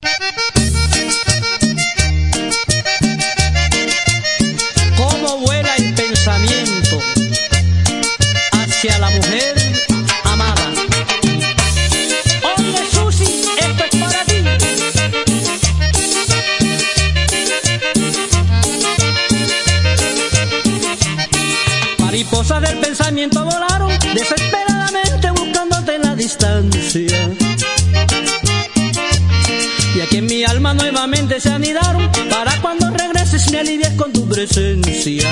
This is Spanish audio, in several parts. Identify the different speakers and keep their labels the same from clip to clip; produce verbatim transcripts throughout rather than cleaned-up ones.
Speaker 1: Cómo vuela el pensamiento hacia la mujer amada. Oye, Susi, esto es para ti. Mariposas del pensamiento volaron desesperadamente buscándote en la distancia. Y aquí en mi alma nuevamente se anidaron para cuando regreses me alivies con tu presencia.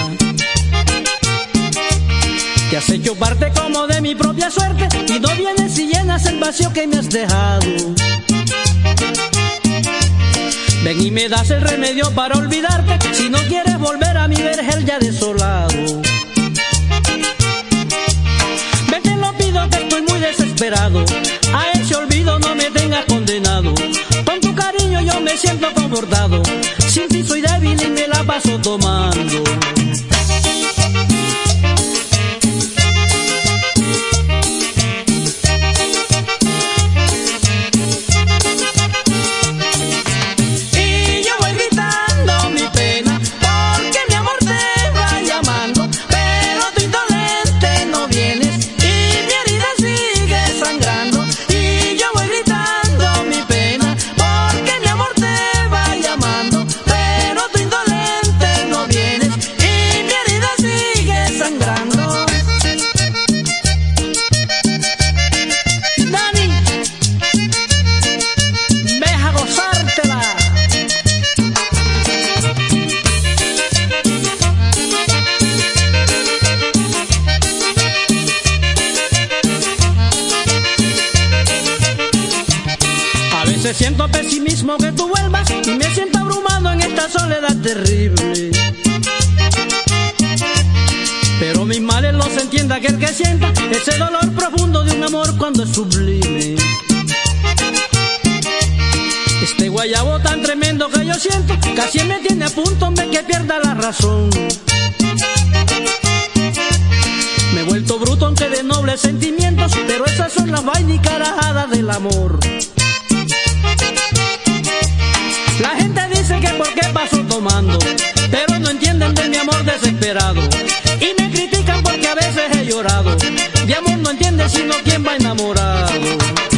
Speaker 1: Te has hecho parte como de mi propia suerte y no vienes y llenas el vacío que me has dejado. Ven y me das el remedio para olvidarte si no quieres volver a mi vergel ya desolado. Ven, te lo pido que estoy muy desesperado, a ese olvido no me tengas condenado. Con tu cariño yo me siento confortado, sin ti soy débil y me la paso tomando. Siento pesimismo que tú vuelvas y me siento abrumado en esta soledad terrible. Pero mis males los entiende aquel que sienta ese dolor profundo de un amor cuando es sublime. Este guayabo tan tremendo que yo siento casi me tiene a punto de que pierda la razón. Me he vuelto bruto aunque de nobles sentimientos, pero esas son las vainas y carajadas del amor. La gente dice que por qué paso tomando, pero no entienden de mi amor desesperado. Y me critican porque a veces he llorado. De amor no entiende sino quien va enamorado.